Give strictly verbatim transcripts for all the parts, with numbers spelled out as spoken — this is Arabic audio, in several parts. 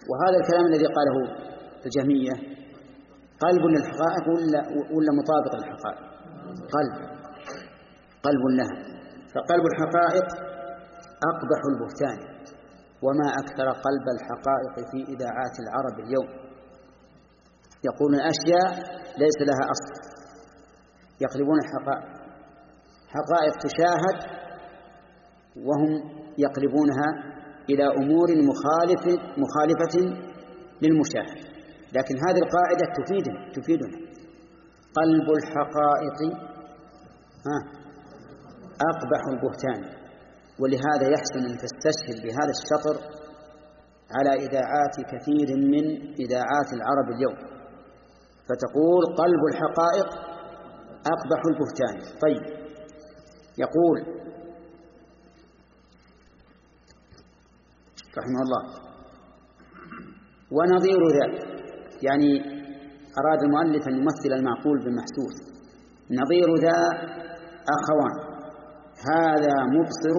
وهذا الكلام الذي قاله الجهمية قلب للحقائق ولا, ولا مطابق للحقائق؟ قلب قلب لها. فقلب الحقائق أقبح البهتان، وما أكثر قلب الحقائق في إذاعات العرب اليوم. يقولون أشياء ليس لها أصل، يقلبون الحقائق، حقائق تشاهد وهم يقلبونها إلى أمور مخالفة, مخالفة للمشاهد. لكن هذه القاعدة تفيدنا تفيدنا قلب الحقائق ها أقبح البهتان. ولهذا يحسن أن تستشهد بهذا الشطر على إذاعات كثير من إذاعات العرب اليوم، فتقول قلب الحقائق أقبح البهتان. طيب، يقول رحمه الله ونظير ذلك، يعني أراد المؤلف أن يمثل المعقول بالمحسوس. نظير ذا أخوان، هذا مبصر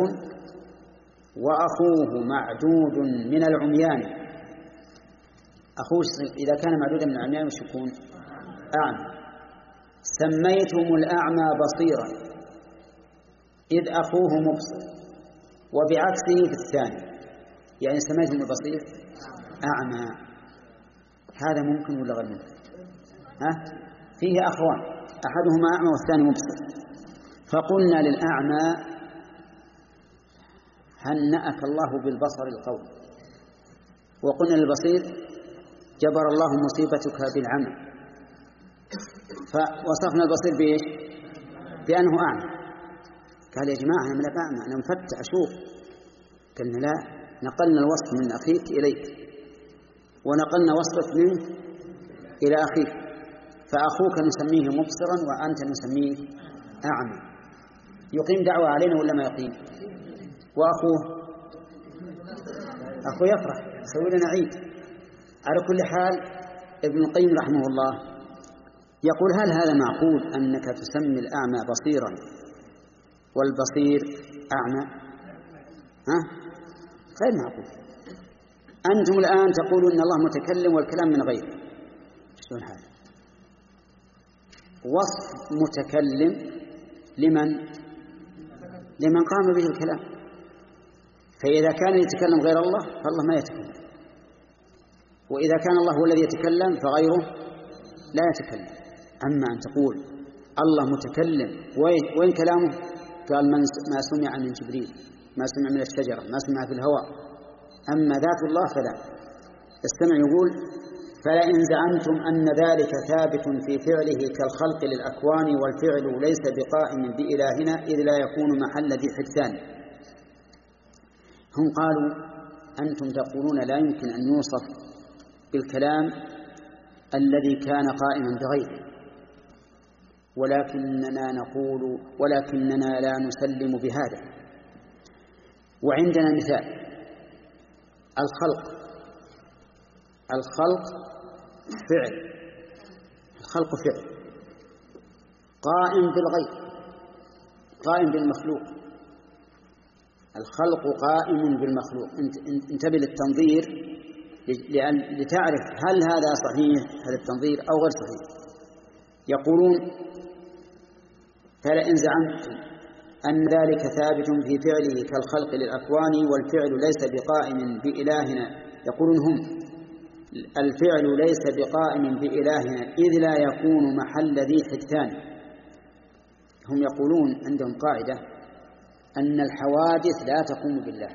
وأخوه معدود من العميان. أخوه إذا كان معدودا من العميان مش يكون أعمى. سميتم الأعمى بصيرا إذ أخوه مبصر، وبعكسه في الثاني، يعني سميتم البصير أعمى. هذا ممكن ولا غير ممكن؟ ها؟ فيه أخوان، أحدهما أعمى والثاني مبصر. فقلنا للأعمى هنأك الله بالبصر القوي، وقلنا للبصير جبر الله مصيبتك بالعمى. فوصفنا البصير بإيش؟ بأنه أعمى. قال يا جماعة أنا ملك أعمى، أنا مفتح أشوف. قلنا لا، نقلنا الوصف من أخيك إليك، ونقلنا وصفك منه إلى أخيك، فأخوك نسميه مبصرا وأنت نسميه أعمى. يقيم دعوة علينا ولا ما يقيم؟ وأخوه أخوه يفرح، يسوي لنا عيد. على كل حال ابن القيم رحمه الله يقول هل هذا معقول أنك تسمي الأعمى بصيرا والبصير أعمى؟ ها؟ غير معقول. أنتم الآن تقولون إن الله متكلم والكلام من غيره. شلون هذا؟ وصف متكلم لمن؟ لمن قام به الكلام. فإذا كان يتكلم غير الله فالله ما يتكلم، وإذا كان الله هو الذي يتكلم فغيره لا يتكلم. أما أن تقول الله متكلم وين, وين كلامه؟ قال من ما سمع من جبريل، ما سمع من الشجرة، ما سمع في الهواء. أما ذات الله فلا. استمع يقول فلئن زعمتم أن ذلك ثابت في فعله كالخلق للأكوان والفعل ليس بقائم بإلهنا إذ لا يكون محل ذي حدثان. هم قالوا أنتم تقولون لا يمكن أن يوصف بالكلام الذي كان قائما بغيره، ولكننا نقول ولكننا لا نسلم بهذا. وعندنا مثال الخلق. الخلق فعل، الخلق فعل قائم بالغير، قائم بالمخلوق. الخلق قائم بالمخلوق. انتبه للتنظير لأن لتعرف هل هذا صحيح هذا التنظير أو غير صحيح. يقولون فلئن زعمتم أن ذلك ثابت في فعله كالخلق للأكوان والفعل ليس بقائم بإلهنا. يقولون هم الفعل ليس بقائم بإلهنا إذ لا يكون محل ذي حدثان. هم يقولون عندهم قاعدة أن الحوادث لا تقوم بالله.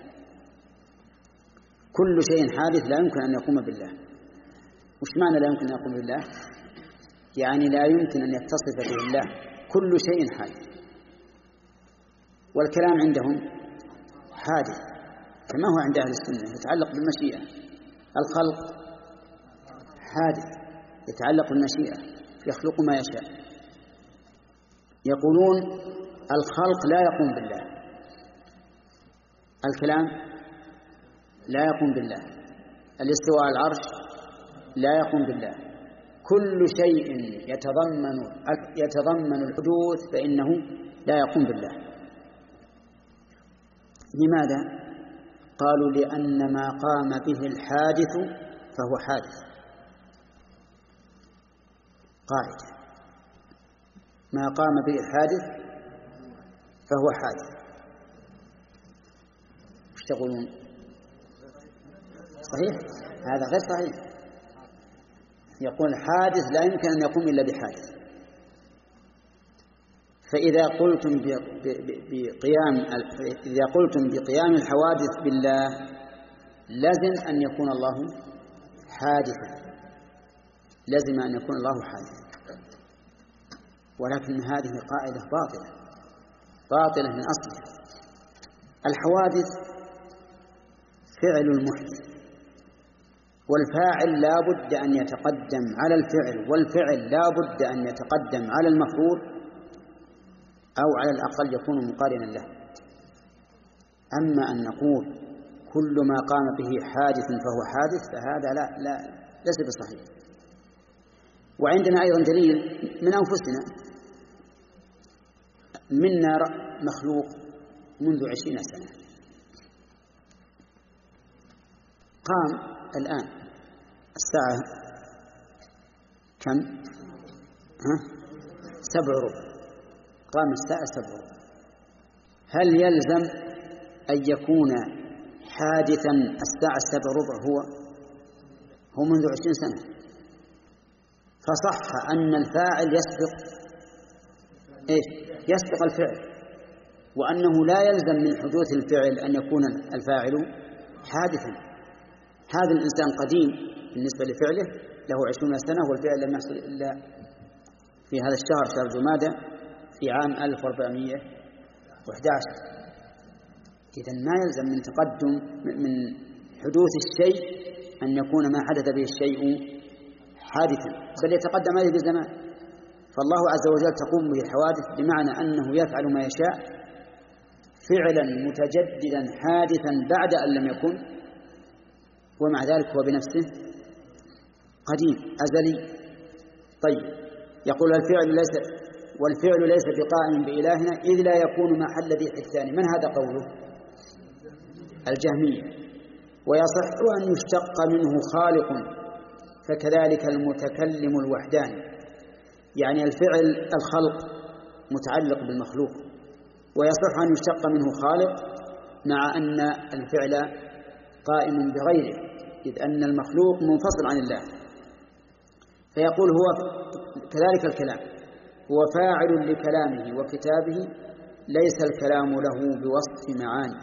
كل شيء حادث لا يمكن أن يقوم بالله. وش معنى لا يمكن أن يقوم بالله؟ يعني لا يمكن أن يتصف به الله. كل شيء حادث. والكلام عندهم حادث كما هو عند أهل السنة، يتعلق بالمشيئة. الخلق حادث يتعلق بالمشيئة، يخلق ما يشاء. يقولون الخلق لا يقوم بالله، الكلام لا يقوم بالله، الاستواء على العرش لا يقوم بالله. كل شيء يتضمن يتضمن الحدوث فإنه لا يقوم بالله. لماذا؟ قالوا لأن ما قام به الحادث فهو حادث. قاعدة: ما قام به الحادث فهو حادث. وش تقولون؟ صحيح؟ هذا غير صحيح. يقول حادث لا يمكن أن يقوم إلا بحادث. فإذا قلتم بقيام إذا قلتم بقيام الحوادث بالله لازم أن يكون الله حادثا، لازم أن يكون الله حادثا. ولكن هذه قاعدة باطلة باطلة من أصلها. الحوادث فعل المحدث، والفاعل لا بد أن يتقدم على الفعل، والفعل لا بد أن يتقدم على المفعول أو على الأقل يكون مقارنا له. أما أن نقول كل ما قام به حادث فهو حادث فهذا لا لا ليس بصحيح. وعندنا أيضا دليل من أنفسنا. منا مخلوق منذ عشرين سنة، قام الآن الساعة كم؟ ها؟ سبع ربع. قام الساعة سبع ربع. هل يلزم أن يكون حادثا الساعة سبع ربع هو هو منذ عشرين سنة؟ فصح أن الفاعل يسبق إيش؟ يسبق الفعل، وأنه لا يلزم من حدوث الفعل أن يكون الفاعل حادثا. هذا الإنسان قديم بالنسبة لفعله، له عشرون سنة والفعل لم يحصل إلا في هذا الشهر شهر جمادى في عام ألف وأربعمائة وأحد عشر. إذن ما يلزم من تقدم من حدوث الشيء أن يكون ما حدث به الشيء حادثا، بل يتقدم عليه بالزمان. فالله عز وجل تقوم به الحوادث بمعنى أنه يفعل ما يشاء فعلا متجددا حادثا بعد أن لم يكن، ومع ذلك هو بنفسه قديم أزلي. طيب، يقول الفعل ليس والفعل ليس بقائم بإلهنا إذ لا يكون محل ذي حدثان. من هذا قوله؟ الجهمية. ويصح أن يشتق منه خالق، فكذلك المتكلم الوحداني. يعني الفعل الخلق متعلق بالمخلوق، ويصح أن يشتق منه خالق مع أن الفعل قائم بغيره، إذ أن المخلوق منفصل عن الله. فيقول هو كذلك الكلام هو فاعل لكلامه وكتابه، ليس الكلام له بوصف معاني.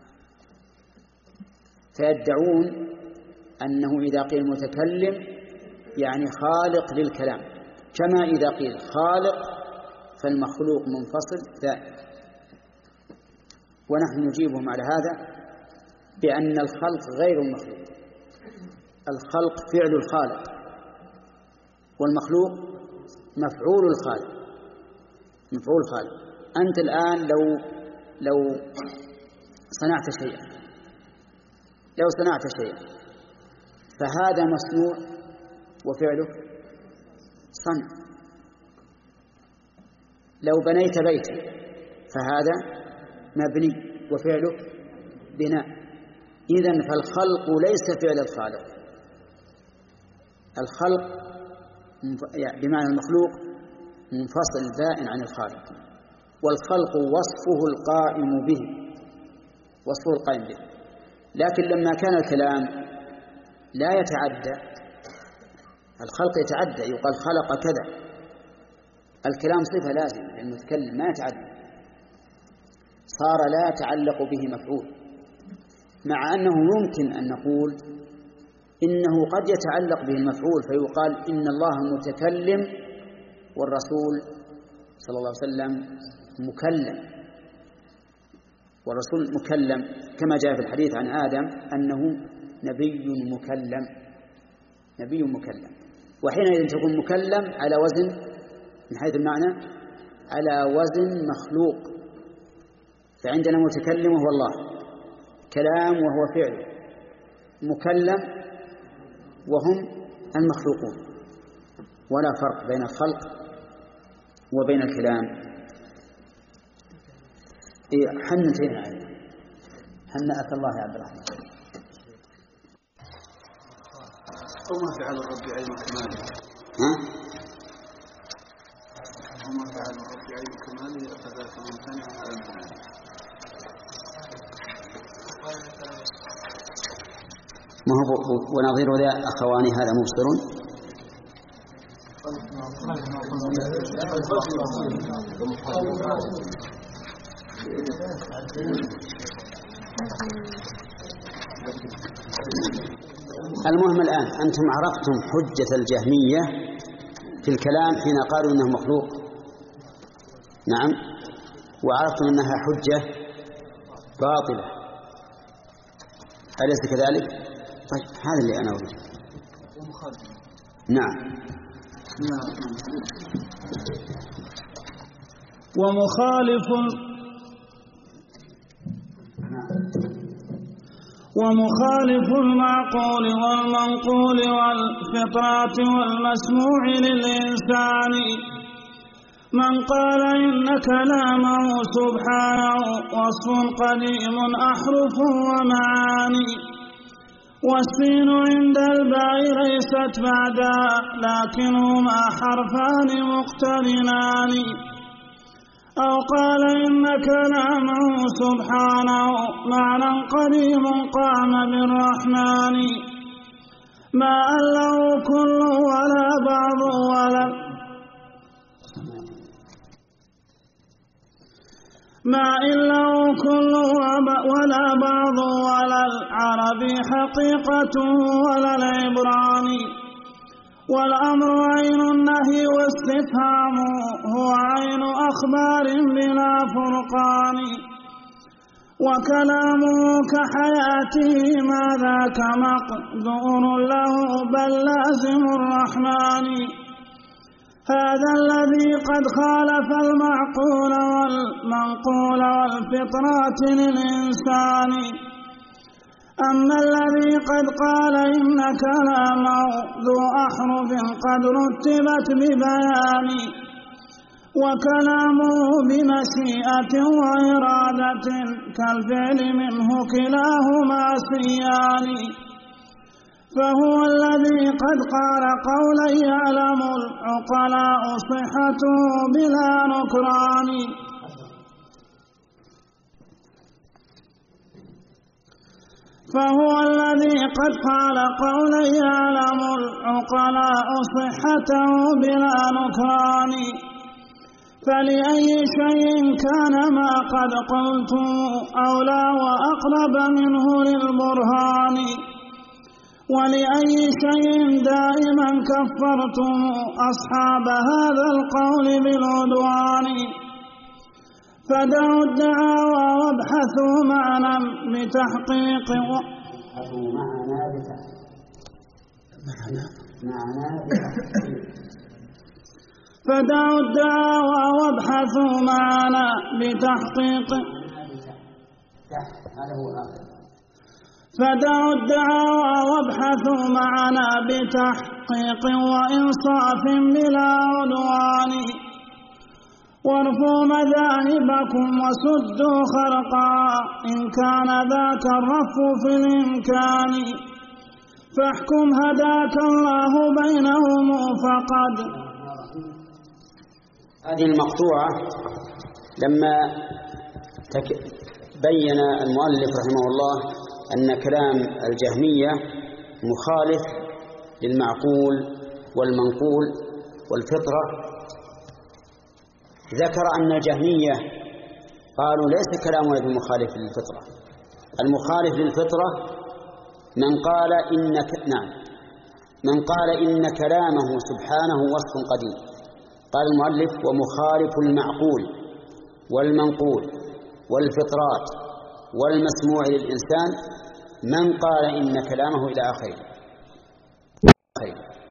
فيدعون أنه إذا قيل متكلم يعني خالق للكلام، كما إذا قيل خالق فالمخلوق منفصل ذائق. ونحن نجيبهم على هذا بأن الخلق غير المخلوق. الخلق فعل الخالق، والمخلوق مفعول الخالق. مفعول الخالق. أنت الآن لو لو صنعت شيئا لو صنعت شيئا فهذا مصنوع وفعله صنع. لو بنيت بيتا فهذا مبني وفعله بناء. إذن فالخلق ليس فعل الخالق. الخلق بمعنى المخلوق منفصل بائن عن الخالق، والخلق وصفه القائم به وصفه القائم به. لكن لما كان الكلام لا يتعدى، الخلق يتعدى، يقال خلق كذا، الكلام صفة لازم للمتكلم ما يتعدى، صار لا يتعلق به مفعول. مع أنه يمكن أن نقول إنه قد يتعلق به المفعول، فيقال إن الله متكلم والرسول صلى الله عليه وسلم مكلم، والرسول مكلم كما جاء في الحديث عن آدم أنه نبي مكلم. نبي مكلم. وحينئذ تكون مكلم على وزن من حيث المعنى على وزن مخلوق. فعندنا متكلم وهو الله، كلام وهو فعل، مكلم وهم المخلوقون. ولا فرق بين الخلق وبين الكلام. إيه حنتين عليه حنأك الله يا عبد الرحمن. وما فعل الرب عين كماله. ها؟ وما فعل الرب عين كماله فذاك ممتنع على المعنى. ما هو ونظير ذا أخواني هذا مبصرون. المهم الآن أنتم عرفتم حجة الجهمية في الكلام حين قالوا إنه مخلوق، نعم، وعرفتم أنها حجة باطلة، أليس كذلك؟ طيب هذا اللي أنا أريد. نعم. ومخالف ومخالف المعقول والمنقول والفطرة والمسموع للإنسان من قال إن كلامه سبحانه وصف قديم أحرف ومعاني، والسين عند الباء ليست بعدا لكنهما حرفان مقترنان، أو قال إن كلامه سبحانه معنى قديم قام بالرحمن، ما أله كل ولا بعض ولا ما إله كل ولا بعض ولا العربي حقيقته ولا العبراني، والأمر عين النهي واستفهام هو عين أخبار بلا فرقان، وكلامه كحياته ما ذاك مقدور له بل لازم الرحمن، هذا الذي قد خالف المعقول والمنقول والفطرات للإنسان. أما الذي قد قال إن كلامه ذو أحرف قد رتبت ببيان، وكلامه بمشيئة وإرادة كالفعل منه كلاهما سيان، فهو الذي قد قال قولا يعلم العقلاء صحته بلا نكران، فهو الذي قد قال قولا يعلم العقلاء صحته بلا نكران، فلأي شيء كان ما قد قلت أولى وأقرب منه للبرهان، ولأي شيء دائما كفرتم أصحاب هذا القول بالعدوان، فدعوا الدعاوى وابحثوا معنا بتحقيق فدعوا الدعاوى وابحثوا معنا بتحقيق فدعوا الدعاوى وابحثوا معنا بتحقيق وإنصاف بلا عدوان، وارفوا مذاهبكم وسدوا خرقا إن كان ذاك الرف في الإمكان، فاحكم هداك الله بينهم فقد. هذه المقطوعة لما بين المؤلف رحمه الله أن كلام الجهمية مخالف للمعقول والمنقول والفطرة، ذكر أن الجهمية قالوا ليس كلامنا بمخالف للفطرة، المخالف للفطرة من قال إن نعم من قال إن كلامه سبحانه وصف قديم. قال المؤلف ومخالف المعقول والمنقول والفطرات والمسموع للإنسان من قال إن كلامه إلى آخره.